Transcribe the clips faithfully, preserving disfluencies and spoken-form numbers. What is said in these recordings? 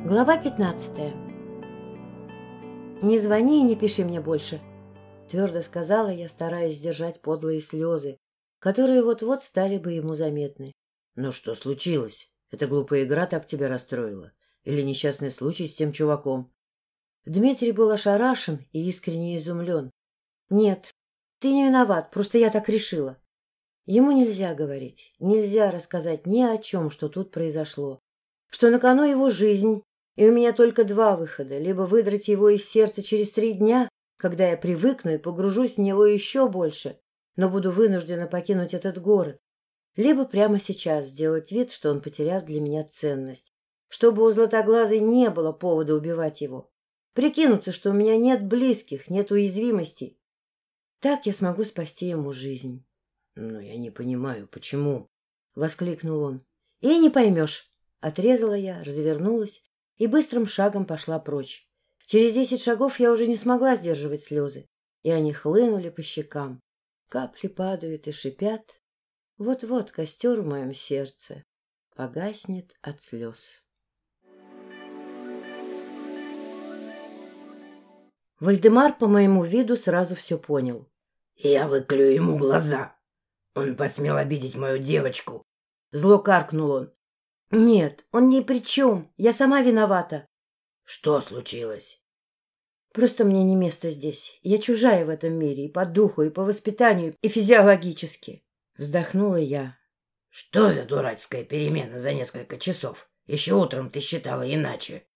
Глава пятнадцатая. «Не звони и не пиши мне больше», — твердо сказала я, стараясь сдержать подлые слезы, которые вот-вот стали бы ему заметны. «Ну что случилось? Эта глупая игра так тебя расстроила? Или несчастный случай с тем чуваком?» Дмитрий был ошарашен и искренне изумлен. «Нет, ты не виноват, просто я так решила». Ему нельзя говорить, нельзя рассказать ни о чем, что тут произошло, что на кону его жизнь, и у меня только два выхода: либо выдрать его из сердца через три дня, когда я привыкну и погружусь в него еще больше, но буду вынуждена покинуть этот город, либо прямо сейчас сделать вид, что он потерял для меня ценность, чтобы у Златоглазой не было повода убивать его, прикинуться, что у меня нет близких, нет уязвимостей. Так я смогу спасти ему жизнь. — Но я не понимаю, почему? — воскликнул он. — И не поймешь. Отрезала я, развернулась и быстрым шагом пошла прочь. Через десять шагов я уже не смогла сдерживать слезы, и они хлынули по щекам. Капли падают и шипят. Вот-вот костер в моем сердце погаснет от слез. Вальдемар по моему виду сразу все понял. — Я выклю ему глаза. Он посмел обидеть мою девочку. Зло каркнул он. — Нет, он ни при чем. Я сама виновата. — Что случилось? — Просто мне не место здесь. Я чужая в этом мире и по духу, и по воспитанию, и физиологически. Вздохнула я. — Что за дурацкая перемена за несколько часов? Еще утром ты считала иначе.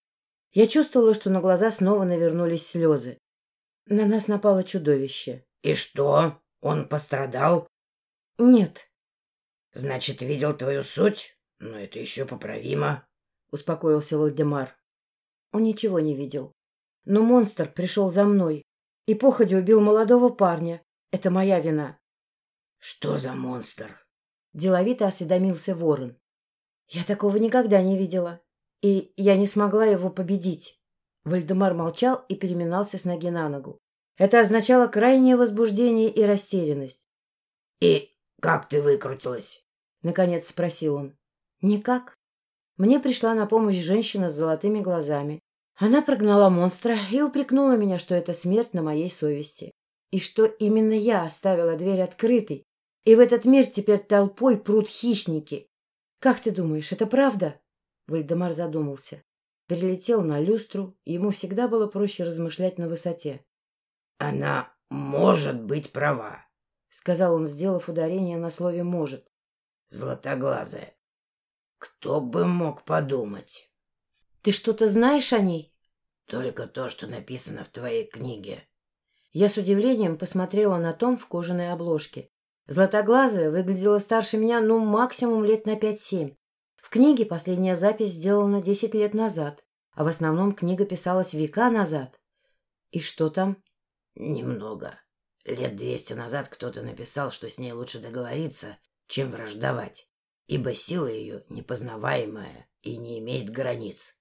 Я чувствовала, что на глаза снова навернулись слезы. На нас напало чудовище. — И что? Он пострадал? — Нет. — Значит, видел твою суть? Но это еще поправимо, — успокоился Вальдемар. Он ничего не видел. Но монстр пришел за мной и походя убил молодого парня. Это моя вина. — Что за монстр? — деловито осведомился ворон. — Я такого никогда не видела, и я не смогла его победить. Вальдемар молчал и переминался с ноги на ногу. Это означало крайнее возбуждение и растерянность. — И как ты выкрутилась? — наконец спросил он. — Никак. Мне пришла на помощь женщина с золотыми глазами. Она прогнала монстра и упрекнула меня, что это смерть на моей совести, и что именно я оставила дверь открытой, и в этот мир теперь толпой прут хищники. Как ты думаешь, это правда? Вальдемар задумался. Перелетел на люстру, и ему всегда было проще размышлять на высоте. — Она может быть права, — сказал он, сделав ударение на слове «может». — Златоглазая. Кто бы мог подумать? — Ты что-то знаешь о ней? — Только то, что написано в твоей книге. Я с удивлением посмотрела на том в кожаной обложке. Златоглазая выглядела старше меня, ну, максимум лет на пять-семь. В книге последняя запись сделана десять лет назад, а в основном книга писалась века назад. И что там? — Немного. Лет двести назад кто-то написал, что с ней лучше договориться, чем враждовать, ибо сила ее непознаваемая и не имеет границ.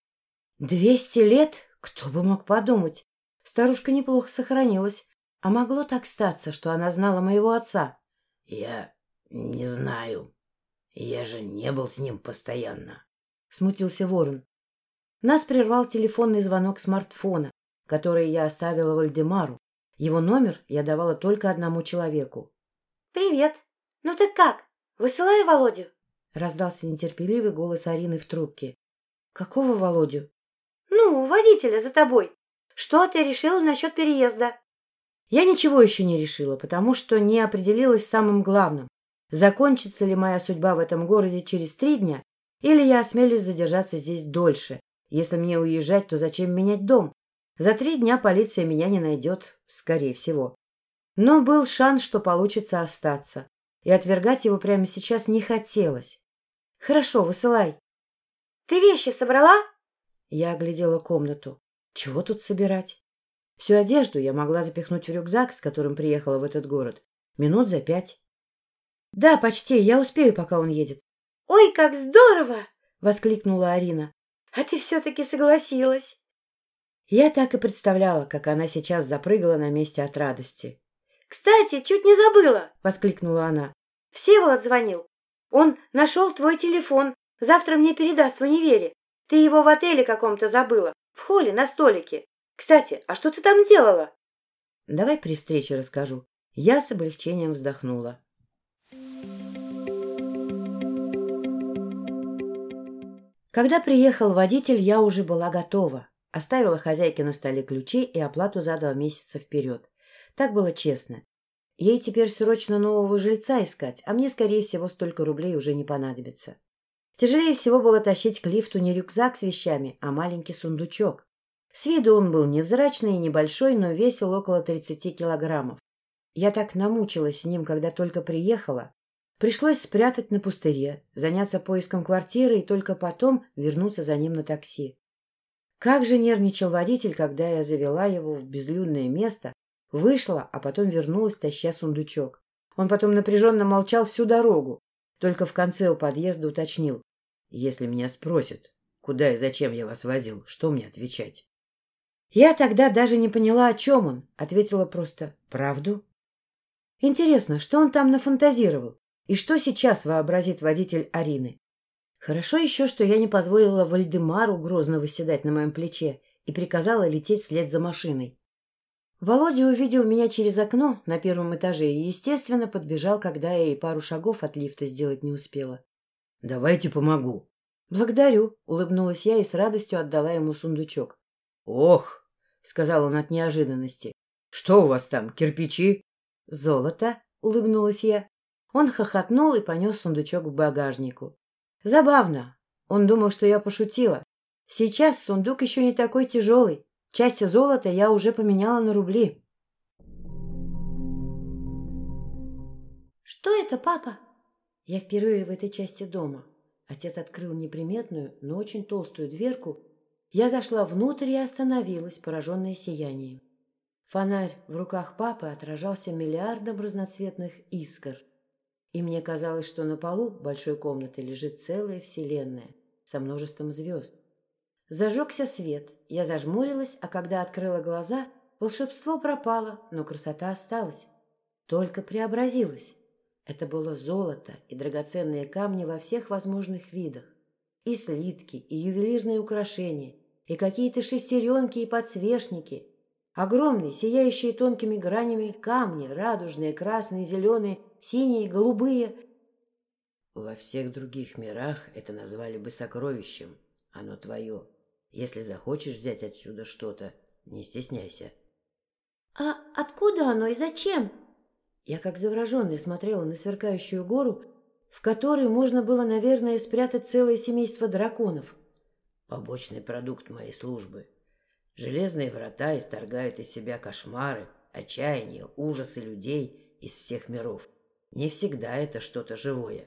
Двести лет? Кто бы мог подумать? Старушка неплохо сохранилась. А могло так статься, что она знала моего отца? — Я не знаю. Я же не был с ним постоянно. — смутился ворон. Нас прервал телефонный звонок смартфона, который я оставила Вальдемару. Его номер я давала только одному человеку. — Привет. Ну ты как? Высылай Володю? — раздался нетерпеливый голос Арины в трубке. — Какого Володю? — Ну, водителя за тобой. Что ты решила насчет переезда? Я ничего еще не решила, потому что не определилась с самым главным. Закончится ли моя судьба в этом городе через три дня, или я осмелюсь задержаться здесь дольше. Если мне уезжать, то зачем менять дом? За три дня полиция меня не найдет, скорее всего. Но был шанс, что получится остаться, и отвергать его прямо сейчас не хотелось. — Хорошо, высылай. — Ты вещи собрала? Я оглядела комнату. Чего тут собирать? Всю одежду я могла запихнуть в рюкзак, с которым приехала в этот город, минут за пять. — Да, почти, я успею, пока он едет. — Ой, как здорово! — воскликнула Арина. — А ты все-таки согласилась. Я так и представляла, как она сейчас запрыгала на месте от радости. — Кстати, чуть не забыла! — воскликнула она. — Всеволод звонил. Он нашел твой телефон. Завтра мне передаст в универе. Ты его в отеле каком-то забыла, в холле на столике. Кстати, а что ты там делала? Давай при встрече расскажу. Я с облегчением вздохнула. Когда приехал водитель, я уже была готова. Оставила хозяйке на столе ключи и оплату за два месяца вперед. Так было честно. Ей теперь срочно нового жильца искать, а мне, скорее всего, столько рублей уже не понадобится. Тяжелее всего было тащить к лифту не рюкзак с вещами, а маленький сундучок. С виду он был невзрачный и небольшой, но весил около тридцати килограммов. Я так намучилась с ним, когда только приехала. Пришлось спрятать на пустыре, заняться поиском квартиры и только потом вернуться за ним на такси. Как же нервничал водитель, когда я завела его в безлюдное место, вышла, а потом вернулась, таща сундучок. Он потом напряженно молчал всю дорогу, только в конце у подъезда уточнил. Если меня спросят, куда и зачем я вас возил, что мне отвечать? Я тогда даже не поняла, о чем он, ответила просто «правду». Интересно, что он там нафантазировал? И что сейчас вообразит водитель Арины? Хорошо еще, что я не позволила Вальдемару грозно восседать на моем плече и приказала лететь вслед за машиной. Володя увидел меня через окно на первом этаже и, естественно, подбежал, когда я и пару шагов от лифта сделать не успела. — Давайте помогу. — Благодарю, — улыбнулась я и с радостью отдала ему сундучок. — Ох, — сказал он от неожиданности, — что у вас там, кирпичи? — Золото, — улыбнулась я. Он хохотнул и понес сундучок к багажнику. Забавно. Он думал, что я пошутила. Сейчас сундук еще не такой тяжелый. Часть золота я уже поменяла на рубли. «Что это, папа?» Я впервые в этой части дома. Отец открыл неприметную, но очень толстую дверку. Я зашла внутрь и остановилась, пораженная сиянием. Фонарь в руках папы отражался миллиардом разноцветных искр. И мне казалось, что на полу большой комнаты лежит целая вселенная со множеством звезд. Зажегся свет, я зажмурилась, а когда открыла глаза, волшебство пропало, но красота осталась, только преобразилась. Это было золото и драгоценные камни во всех возможных видах. И слитки, и ювелирные украшения, и какие-то шестеренки и подсвечники. Огромные, сияющие тонкими гранями камни, радужные, красные, зеленые, синие, голубые. Во всех других мирах это назвали бы сокровищем. Оно твое. Если захочешь взять отсюда что-то, не стесняйся. — А откуда оно и зачем? Я как завороженная смотрела на сверкающую гору, в которой можно было, наверное, спрятать целое семейство драконов. Побочный продукт моей службы. Железные врата исторгают из себя кошмары, отчаяние, ужасы людей из всех миров. Не всегда это что-то живое.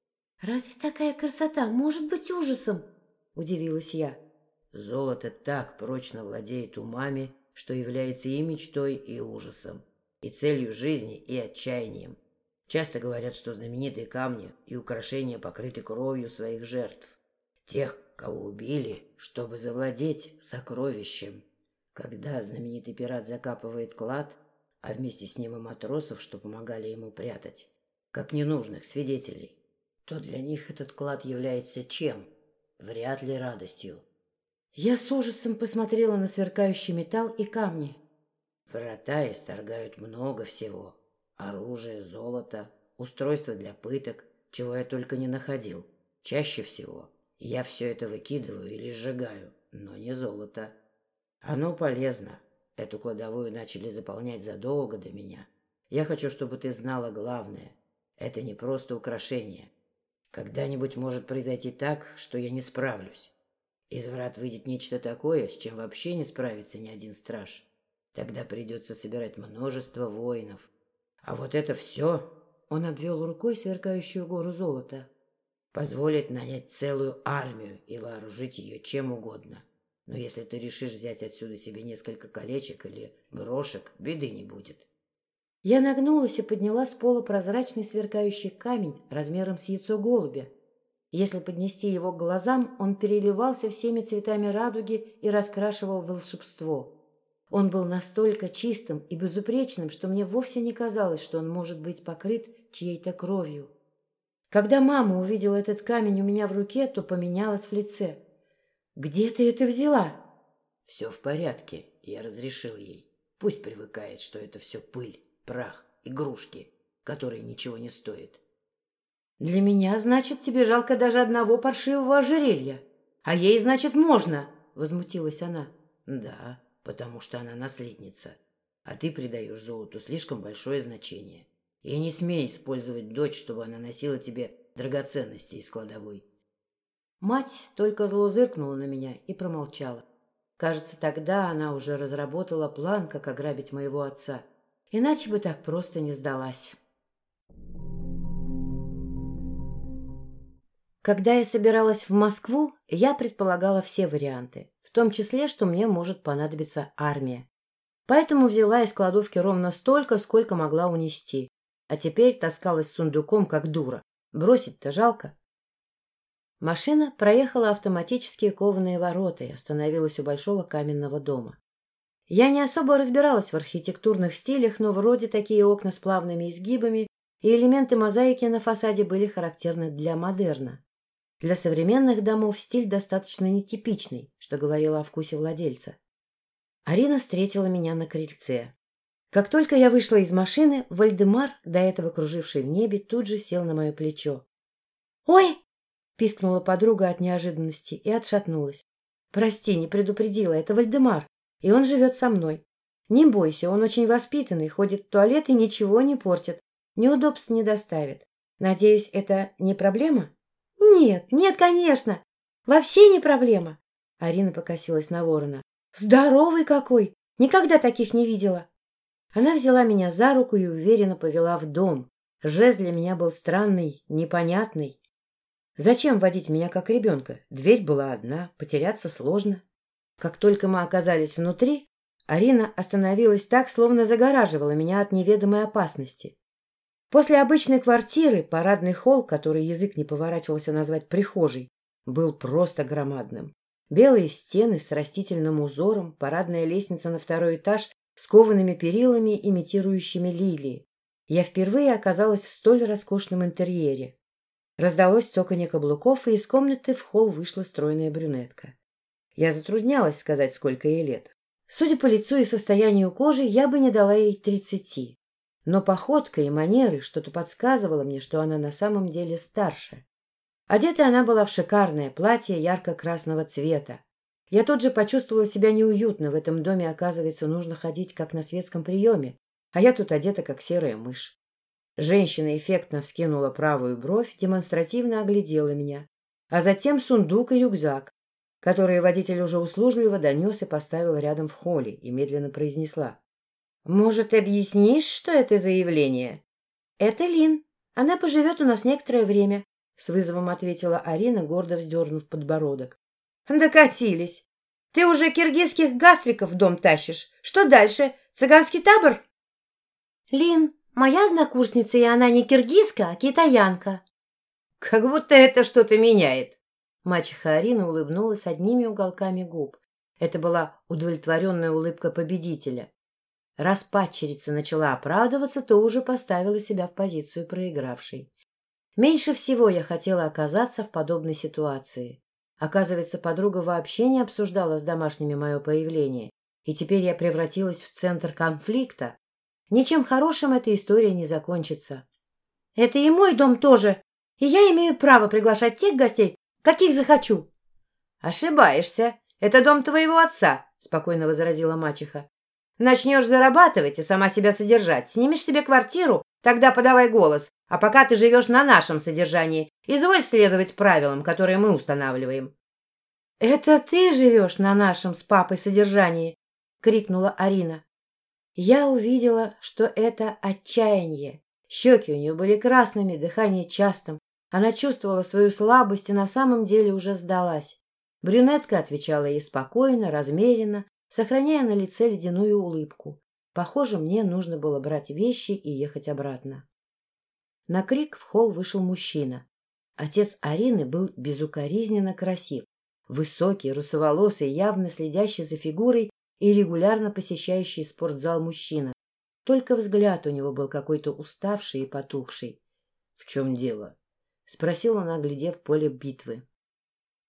— Разве такая красота может быть ужасом? — удивилась я. Золото так прочно владеет умами, что является и мечтой, и ужасом, и целью жизни, и отчаянием. Часто говорят, что знаменитые камни и украшения покрыты кровью своих жертв. Тех, кого убили, чтобы завладеть сокровищем. Когда знаменитый пират закапывает клад, а вместе с ним и матросов, что помогали ему прятать, как ненужных свидетелей, то для них этот клад является чем? Вряд ли радостью. Я с ужасом посмотрела на сверкающий металл и камни. Врата исторгают много всего. Оружие, золото, устройства для пыток, чего я только не находил. Чаще всего я все это выкидываю или сжигаю, но не золото. Оно полезно. Эту кладовую начали заполнять задолго до меня. Я хочу, чтобы ты знала главное. Это не просто украшение. Когда-нибудь может произойти так, что я не справлюсь. Из врат выйдет нечто такое, с чем вообще не справится ни один страж. Тогда придется собирать множество воинов. А вот это все... Он обвел рукой сверкающую гору золота. Позволит нанять целую армию и вооружить ее чем угодно. Но если ты решишь взять отсюда себе несколько колечек или брошек, беды не будет. Я нагнулась и подняла с пола прозрачный сверкающий камень размером с яйцо голубя. Если поднести его к глазам, он переливался всеми цветами радуги и раскрашивал волшебство. Он был настолько чистым и безупречным, что мне вовсе не казалось, что он может быть покрыт чьей-то кровью. Когда мама увидела этот камень у меня в руке, то поменялась в лице. Где ты это взяла? Все в порядке, я разрешил ей. Пусть привыкает, что это все пыль, прах, игрушки, которые ничего не стоят. Для меня, значит, тебе жалко даже одного паршивого ожерелья. А ей, значит, можно, возмутилась она. Да, потому что она наследница. А ты придаешь золоту слишком большое значение. И не смей использовать дочь, чтобы она носила тебе драгоценности из кладовой. Мать только зло зыркнула на меня и промолчала. Кажется, тогда она уже разработала план, как ограбить моего отца. Иначе бы так просто не сдалась. Когда я собиралась в Москву, я предполагала все варианты, в том числе, что мне может понадобиться армия. Поэтому взяла из кладовки ровно столько, сколько могла унести. А теперь таскалась с сундуком, как дура. Бросить-то жалко. Машина проехала автоматические кованые ворота и остановилась у большого каменного дома. Я не особо разбиралась в архитектурных стилях, но вроде такие окна с плавными изгибами и элементы мозаики на фасаде были характерны для модерна. Для современных домов стиль достаточно нетипичный, что говорило о вкусе владельца. Арина встретила меня на крыльце. Как только я вышла из машины, Вальдемар, до этого круживший в небе, тут же сел на мое плечо. «Ой!» — пискнула подруга от неожиданности и отшатнулась. «Прости, не предупредила, это Вальдемар, и он живет со мной. Не бойся, он очень воспитанный, ходит в туалет и ничего не портит, неудобств не доставит. Надеюсь, это не проблема?» «Нет, нет, конечно! Вообще не проблема!» Арина покосилась на ворона. «Здоровый какой! Никогда таких не видела!» Она взяла меня за руку и уверенно повела в дом. Жест для меня был странный, непонятный. Зачем водить меня как ребенка? Дверь была одна, потеряться сложно. Как только мы оказались внутри, Арина остановилась так, словно загораживала меня от неведомой опасности. После обычной квартиры парадный холл, который язык не поворачивался назвать прихожей, был просто громадным. Белые стены с растительным узором, парадная лестница на второй этаж с коваными перилами, имитирующими лилии. Я впервые оказалась в столь роскошном интерьере. Раздалось цоканье каблуков, и из комнаты в холл вышла стройная брюнетка. Я затруднялась сказать, сколько ей лет. Судя по лицу и состоянию кожи, я бы не дала ей тридцати. Но походка и манеры что-то подсказывало мне, что она на самом деле старше. Одета она была в шикарное платье ярко-красного цвета. Я тут же почувствовала себя неуютно. В этом доме, оказывается, нужно ходить, как на светском приеме, а я тут одета, как серая мышь. Женщина эффектно вскинула правую бровь, демонстративно оглядела меня, а затем сундук и рюкзак, которые водитель уже услужливо донес и поставил рядом в холле, и медленно произнесла. «Может, объяснишь, что это за явление?» «Это Лин. Она поживет у нас некоторое время», — с вызовом ответила Арина, гордо вздернув подбородок. «Докатились. Ты уже киргизских гастриков в дом тащишь. Что дальше? Цыганский табор?» «Лин, моя однокурсница, и она не киргизка, а китаянка». «Как будто это что-то меняет». Мачеха Арина улыбнулась одними уголками губ. Это была удовлетворенная улыбка победителя. Раз падчерица начала оправдываться, то уже поставила себя в позицию проигравшей. Меньше всего я хотела оказаться в подобной ситуации. Оказывается, подруга вообще не обсуждала с домашними мое появление, и теперь я превратилась в центр конфликта. Ничем хорошим эта история не закончится. «Это и мой дом тоже, и я имею право приглашать тех гостей, каких захочу». «Ошибаешься. Это дом твоего отца», — спокойно возразила мачеха. «Начнешь зарабатывать и сама себя содержать, снимешь себе квартиру, тогда подавай голос, а пока ты живешь на нашем содержании, изволь следовать правилам, которые мы устанавливаем». «Это ты живешь на нашем с папой содержании?» — крикнула Арина. Я увидела, что это отчаяние. Щеки у нее были красными, дыхание частым. Она чувствовала свою слабость и на самом деле уже сдалась. Брюнетка отвечала ей спокойно, размеренно, сохраняя на лице ледяную улыбку. Похоже, мне нужно было брать вещи и ехать обратно. На крик в холл вышел мужчина. Отец Арины был безукоризненно красив. Высокий, русоволосый, явно следящий за фигурой и регулярно посещающий спортзал мужчина. Только взгляд у него был какой-то уставший и потухший. — В чем дело? — спросил он, оглядев поле битвы.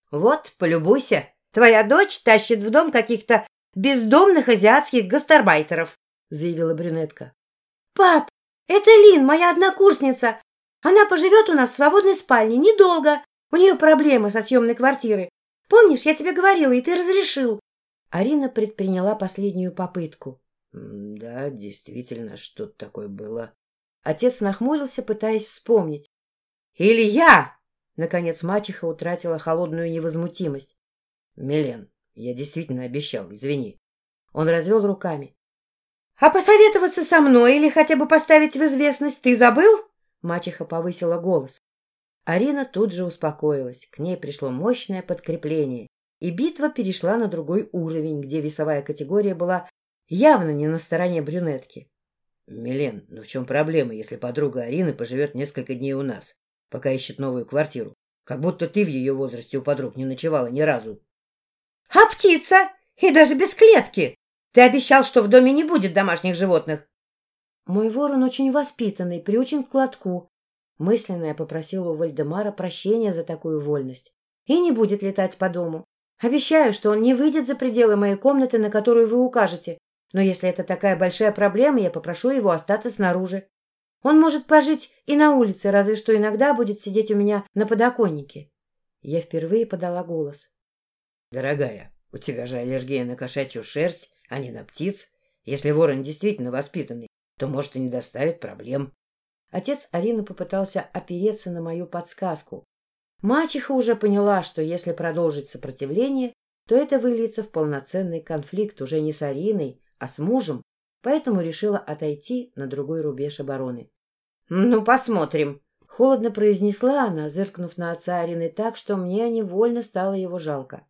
— Вот, полюбуйся, твоя дочь тащит в дом каких-то бездомных азиатских гастарбайтеров, — заявила брюнетка. — Пап, это Лин, моя однокурсница. Она поживет у нас в свободной спальне недолго. У нее проблемы со съемной квартирой. Помнишь, я тебе говорила, и ты разрешил. Арина предприняла последнюю попытку. — Да, действительно, что-то такое было. Отец нахмурился, пытаясь вспомнить. — Или я! Наконец мачеха утратила холодную невозмутимость. — Милен, я действительно обещал, извини. Он развел руками. — А посоветоваться со мной или хотя бы поставить в известность ты забыл? Мачеха повысила голос. Арина тут же успокоилась. К ней пришло мощное подкрепление, и битва перешла на другой уровень, где весовая категория была явно не на стороне брюнетки. — Милен, ну в чем проблема, если подруга Арины поживет несколько дней у нас, пока ищет новую квартиру? Как будто ты в ее возрасте у подруг не ночевала ни разу. — А птица? И даже без клетки! Ты обещал, что в доме не будет домашних животных. Мой ворон очень воспитанный, приучен к лотку. Мысленно я попросила у Вальдемара прощения за такую вольность. И не будет летать по дому. Обещаю, что он не выйдет за пределы моей комнаты, на которую вы укажете. Но если это такая большая проблема, я попрошу его остаться снаружи. Он может пожить и на улице, разве что иногда будет сидеть у меня на подоконнике. Я впервые подала голос. — Дорогая, у тебя же аллергия на кошачью шерсть, а не на птиц. Если ворон действительно воспитанный, то, может, и не доставит проблем. Отец Арины попытался опереться на мою подсказку. Мачеха уже поняла, что если продолжить сопротивление, то это выльется в полноценный конфликт уже не с Ариной, а с мужем, поэтому решила отойти на другой рубеж обороны. — Ну, посмотрим, — холодно произнесла она, зыркнув на отца Арины так, что мне невольно стало его жалко.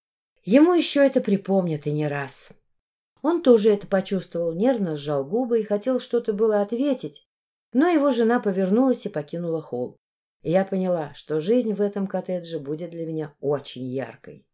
Ему еще это припомнят и не раз. Он тоже это почувствовал, нервно сжал губы и хотел что-то было ответить, но его жена повернулась и покинула холл. И я поняла, что жизнь в этом коттедже будет для меня очень яркой.